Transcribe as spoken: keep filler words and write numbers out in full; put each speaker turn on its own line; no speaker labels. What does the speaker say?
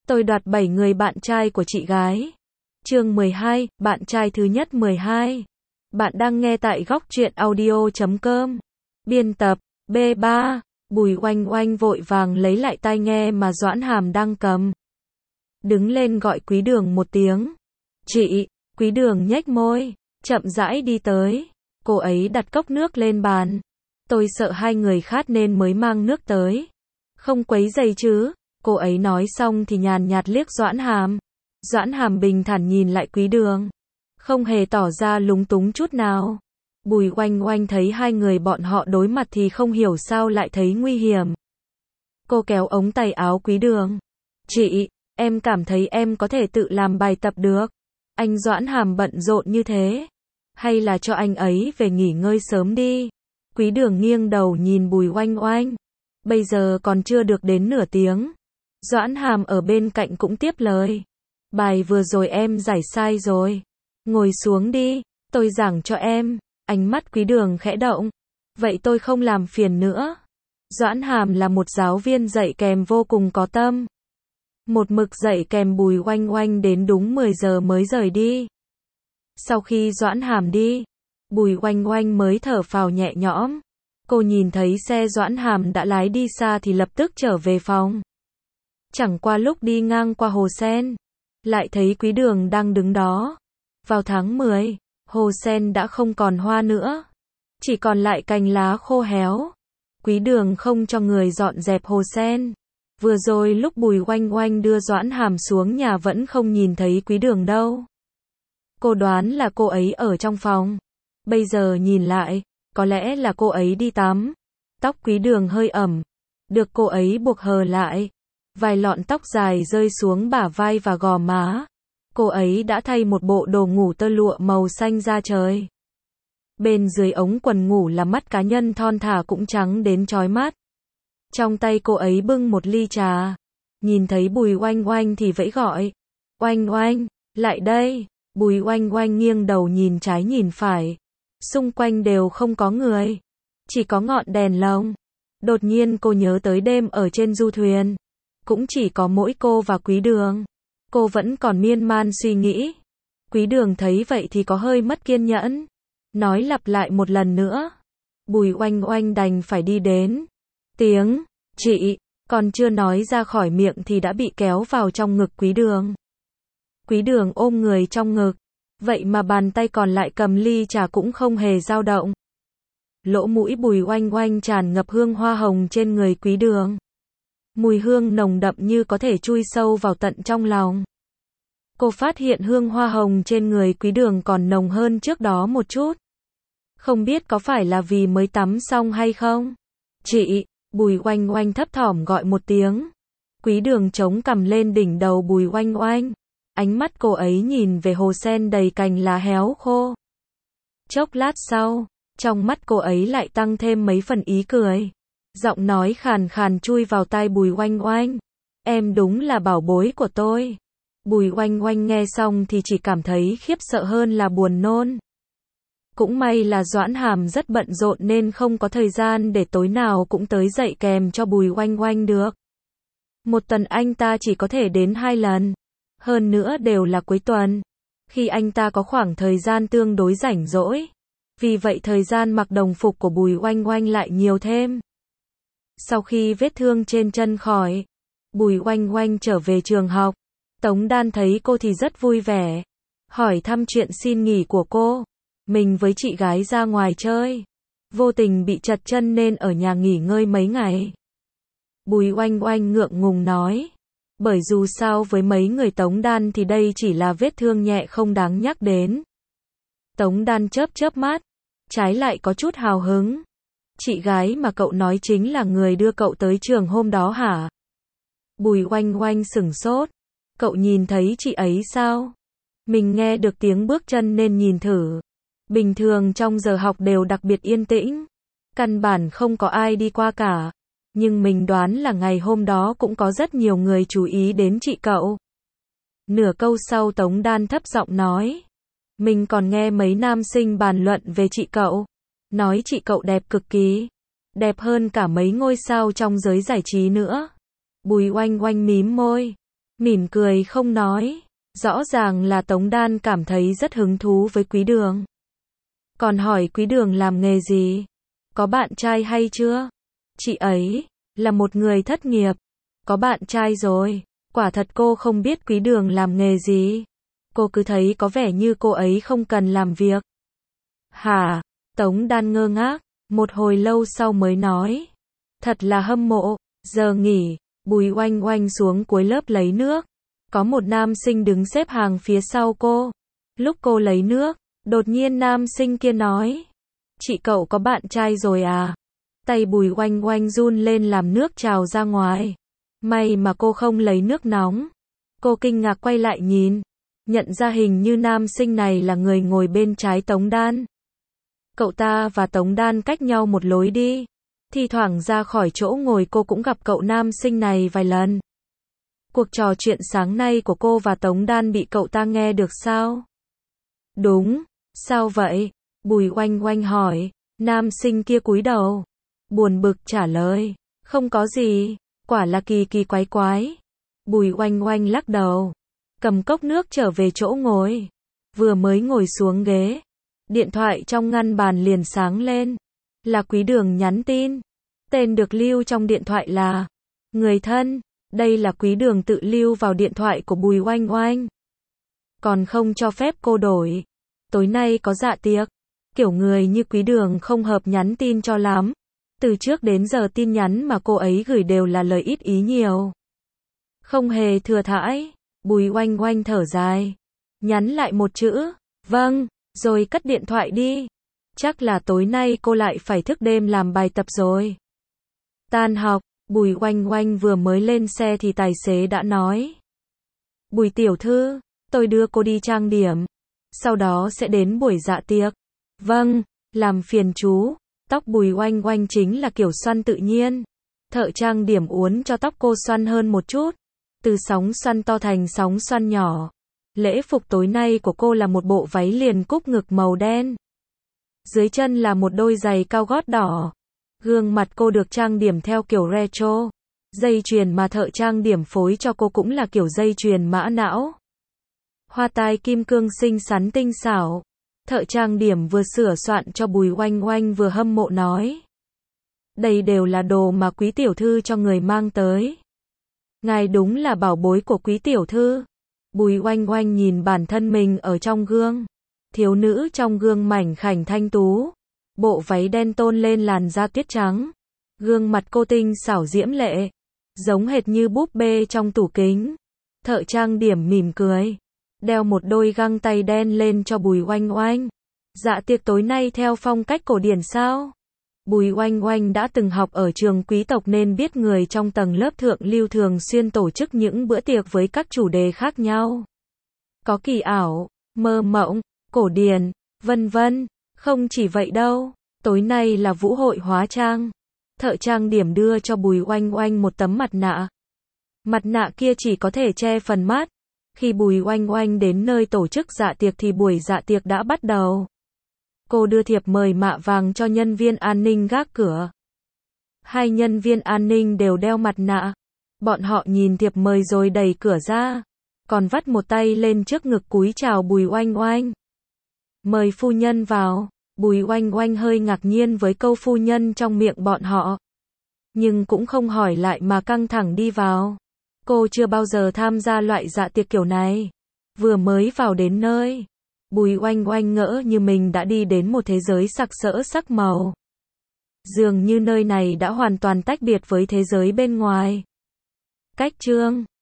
Tôi đoạt bảy người bạn trai của chị gái. Chương mười hai, bạn trai thứ nhất mười hai. Bạn đang nghe tại góc truyện audio chấm com. Biên tập, B ba. Bùi Oanh Oanh vội vàng lấy lại tai nghe mà Doãn Hàm đang cầm. Đứng lên gọi Quý Đường một tiếng. Chị, Quý Đường nhếch môi, chậm rãi đi tới. Cô ấy đặt cốc nước lên bàn. Tôi sợ hai người khát nên mới mang nước tới. Không quấy rầy chứ? Cô ấy nói xong thì nhàn nhạt liếc Doãn Hàm. Doãn Hàm bình thản nhìn lại Quý Đường, không hề tỏ ra lúng túng chút nào. Bùi Oanh Oanh thấy hai người bọn họ đối mặt thì không hiểu sao lại thấy nguy hiểm. Cô kéo ống tay áo Quý Đường. Chị, em cảm thấy em có thể tự làm bài tập được. Anh Doãn Hàm bận rộn như thế. Hay là cho anh ấy về nghỉ ngơi sớm đi. Quý Đường nghiêng đầu nhìn Bùi Oanh Oanh. Bây giờ còn chưa được đến nửa tiếng. Doãn Hàm ở bên cạnh cũng tiếp lời. Bài vừa rồi em giải sai rồi. Ngồi xuống đi, tôi giảng cho em. Ánh mắt Quý Đường khẽ động. Vậy tôi không làm phiền nữa. Doãn Hàm là một giáo viên dạy kèm vô cùng có tâm. Một mực dạy kèm Bùi Oanh Oanh đến đúng mười giờ mới rời đi. Sau khi Doãn Hàm đi, Bùi Oanh Oanh mới thở phào nhẹ nhõm. Cô nhìn thấy xe Doãn Hàm đã lái đi xa thì lập tức trở về phòng. Chẳng qua lúc đi ngang qua hồ sen, lại thấy Quý Đường đang đứng đó. Vào tháng mười, hồ sen đã không còn hoa nữa, chỉ còn lại cành lá khô héo. Quý Đường không cho người dọn dẹp hồ sen. Vừa rồi lúc Bùi Oanh Oanh đưa Doãn Hàm xuống nhà vẫn không nhìn thấy Quý Đường đâu. Cô đoán là cô ấy ở trong phòng. Bây giờ nhìn lại, có lẽ là cô ấy đi tắm. Tóc Quý Đường hơi ẩm, được cô ấy buộc hờ lại. Vài lọn tóc dài rơi xuống bả vai và gò má. Cô ấy đã thay một bộ đồ ngủ tơ lụa màu xanh da trời. Bên dưới ống quần ngủ là mắt cá nhân thon thả cũng trắng đến chói mắt. Trong tay cô ấy bưng một ly trà. Nhìn thấy Bùi Oanh Oanh thì vẫy gọi. Oanh Oanh, lại đây. Bùi Oanh Oanh nghiêng đầu nhìn trái nhìn phải. Xung quanh đều không có người. Chỉ có ngọn đèn lồng. Đột nhiên cô nhớ tới đêm ở trên du thuyền. Cũng chỉ có mỗi cô và Quý Đường. Cô vẫn còn miên man suy nghĩ. Quý Đường thấy vậy thì có hơi mất kiên nhẫn. Nói lặp lại một lần nữa. Bùi Oanh Oanh đành phải đi đến. Tiếng, chị, còn chưa nói ra khỏi miệng thì đã bị kéo vào trong ngực Quý Đường. Quý Đường ôm người trong ngực. Vậy mà bàn tay còn lại cầm ly trà cũng không hề dao động. Lỗ mũi Bùi Oanh Oanh tràn ngập hương hoa hồng trên người Quý Đường. Mùi hương nồng đậm như có thể chui sâu vào tận trong lòng. Cô phát hiện hương hoa hồng trên người Quý Đường còn nồng hơn trước đó một chút. Không biết có phải là vì mới tắm xong hay không? Chị, Bùi Oanh Oanh thấp thỏm gọi một tiếng. Quý Đường chống cằm lên đỉnh đầu Bùi Oanh Oanh. Ánh mắt cô ấy nhìn về hồ sen đầy cành lá héo khô. Chốc lát sau, trong mắt cô ấy lại tăng thêm mấy phần ý cười. Giọng nói khàn khàn chui vào tai Bùi Oanh Oanh. Em đúng là bảo bối của tôi. Bùi Oanh Oanh nghe xong thì chỉ cảm thấy khiếp sợ hơn là buồn nôn. Cũng may là Doãn Hàm rất bận rộn nên không có thời gian để tối nào cũng tới dạy kèm cho Bùi Oanh Oanh được. Một tuần anh ta chỉ có thể đến hai lần. Hơn nữa đều là cuối tuần. Khi anh ta có khoảng thời gian tương đối rảnh rỗi. Vì vậy thời gian mặc đồng phục của Bùi Oanh Oanh lại nhiều thêm. Sau khi vết thương trên chân khỏi, Bùi Oanh Oanh trở về trường học. Tống Đan thấy cô thì rất vui vẻ. Hỏi thăm chuyện xin nghỉ của cô. Mình với chị gái ra ngoài chơi. Vô tình bị trật chân nên ở nhà nghỉ ngơi mấy ngày. Bùi Oanh Oanh ngượng ngùng nói. Bởi dù sao với mấy người Tống Đan thì đây chỉ là vết thương nhẹ không đáng nhắc đến. Tống Đan chớp chớp mắt. Trái lại có chút hào hứng. Chị gái mà cậu nói chính là người đưa cậu tới trường hôm đó hả? Bùi Oanh Oanh sửng sốt. Cậu nhìn thấy chị ấy sao? Mình nghe được tiếng bước chân nên nhìn thử. Bình thường trong giờ học đều đặc biệt yên tĩnh. Căn bản không có ai đi qua cả. Nhưng mình đoán là ngày hôm đó cũng có rất nhiều người chú ý đến chị cậu. Nửa câu sau Tống Đan thấp giọng nói. Mình còn nghe mấy nam sinh bàn luận về chị cậu. Nói chị cậu đẹp cực kỳ. Đẹp hơn cả mấy ngôi sao trong giới giải trí nữa. Bùi Oanh Oanh mím môi. mỉm cười không nói. Rõ ràng là Tống Đan cảm thấy rất hứng thú với Quý Đường. Còn hỏi Quý Đường làm nghề gì? Có bạn trai hay chưa? Chị ấy là một người thất nghiệp. Có bạn trai rồi. Quả thật cô không biết Quý Đường làm nghề gì. Cô cứ thấy có vẻ như cô ấy không cần làm việc. Hả? Tống Đan ngơ ngác, một hồi lâu sau mới nói. Thật là hâm mộ. Giờ nghỉ, Bùi Oanh Oanh xuống cuối lớp lấy nước. Có một nam sinh đứng xếp hàng phía sau cô. Lúc cô lấy nước, đột nhiên nam sinh kia nói. Chị cậu có bạn trai rồi à? Tay Bùi Oanh Oanh run lên làm nước trào ra ngoài. May mà cô không lấy nước nóng. Cô kinh ngạc quay lại nhìn. Nhận ra hình như nam sinh này là người ngồi bên trái Tống Đan. Cậu ta và Tống Đan cách nhau một lối đi. Thi thoảng ra khỏi chỗ ngồi cô cũng gặp cậu nam sinh này vài lần. Cuộc trò chuyện sáng nay của cô và Tống Đan bị cậu ta nghe được sao? Đúng. Sao vậy? Bùi Oanh Oanh hỏi. Nam sinh kia cúi đầu. Buồn bực trả lời. Không có gì. Quả là kỳ kỳ quái quái. Bùi Oanh Oanh lắc đầu. Cầm cốc nước trở về chỗ ngồi. Vừa mới ngồi xuống ghế. Điện thoại trong ngăn bàn liền sáng lên. Là Quý Đường nhắn tin. Tên được lưu trong điện thoại là người thân. Đây là Quý Đường tự lưu vào điện thoại của Bùi Oanh Oanh. Còn không cho phép cô đổi. Tối nay có dạ tiệc. Kiểu người như Quý Đường không hợp nhắn tin cho lắm. Từ trước đến giờ tin nhắn mà cô ấy gửi đều là lời ít ý nhiều. Không hề thừa thãi. Bùi Oanh Oanh thở dài. Nhắn lại một chữ. Vâng. Rồi cất điện thoại đi. Chắc là tối nay cô lại phải thức đêm làm bài tập rồi. Tan học, Bùi Oanh Oanh vừa mới lên xe thì tài xế đã nói. Bùi tiểu thư, tôi đưa cô đi trang điểm. Sau đó sẽ đến buổi dạ tiệc. Vâng, làm phiền chú. Tóc Bùi Oanh Oanh chính là kiểu xoăn tự nhiên. Thợ trang điểm uốn cho tóc cô xoăn hơn một chút. Từ sóng xoăn to thành sóng xoăn nhỏ. Lễ phục tối nay của cô là một bộ váy liền cúc ngực màu đen. Dưới chân là một đôi giày cao gót đỏ. Gương mặt cô được trang điểm theo kiểu retro. Dây chuyền mà thợ trang điểm phối cho cô cũng là kiểu dây chuyền mã não. Hoa tai kim cương xinh xắn tinh xảo. Thợ trang điểm vừa sửa soạn cho Bùi Oanh Oanh vừa hâm mộ nói. Đây đều là đồ mà Quý tiểu thư cho người mang tới. Ngài đúng là bảo bối của Quý tiểu thư. Bùi Oanh Oanh nhìn bản thân mình ở trong gương. Thiếu nữ trong gương mảnh khảnh thanh tú. Bộ váy đen tôn lên làn da tuyết trắng. Gương mặt cô tinh xảo diễm lệ. Giống hệt như búp bê trong tủ kính. Thợ trang điểm mỉm cười. Đeo một đôi găng tay đen lên cho Bùi Oanh Oanh. Dạ tiệc tối nay theo phong cách cổ điển sao? Bùi Oanh Oanh đã từng học ở trường quý tộc nên biết người trong tầng lớp thượng lưu thường xuyên tổ chức những bữa tiệc với các chủ đề khác nhau. Có kỳ ảo, mơ mộng, cổ điển, vân vân. Không chỉ vậy đâu, tối nay là vũ hội hóa trang. Thợ trang điểm đưa cho Bùi Oanh Oanh một tấm mặt nạ. Mặt nạ kia chỉ có thể che phần mắt. Khi Bùi Oanh Oanh đến nơi tổ chức dạ tiệc thì buổi dạ tiệc đã bắt đầu. Cô đưa thiệp mời mạ vàng cho nhân viên an ninh gác cửa. Hai nhân viên an ninh đều đeo mặt nạ. Bọn họ nhìn thiệp mời rồi đẩy cửa ra. Còn vắt một tay lên trước ngực cúi chào Bùi Oanh Oanh. Mời phu nhân vào. Bùi Oanh Oanh hơi ngạc nhiên với câu phu nhân trong miệng bọn họ. Nhưng cũng không hỏi lại mà căng thẳng đi vào. Cô chưa bao giờ tham gia loại dạ tiệc kiểu này. Vừa mới vào đến nơi. Bùi Oanh Oanh ngỡ như mình đã đi đến một thế giới sặc sỡ sắc màu. Dường như nơi này đã hoàn toàn tách biệt với thế giới bên ngoài. Cách chương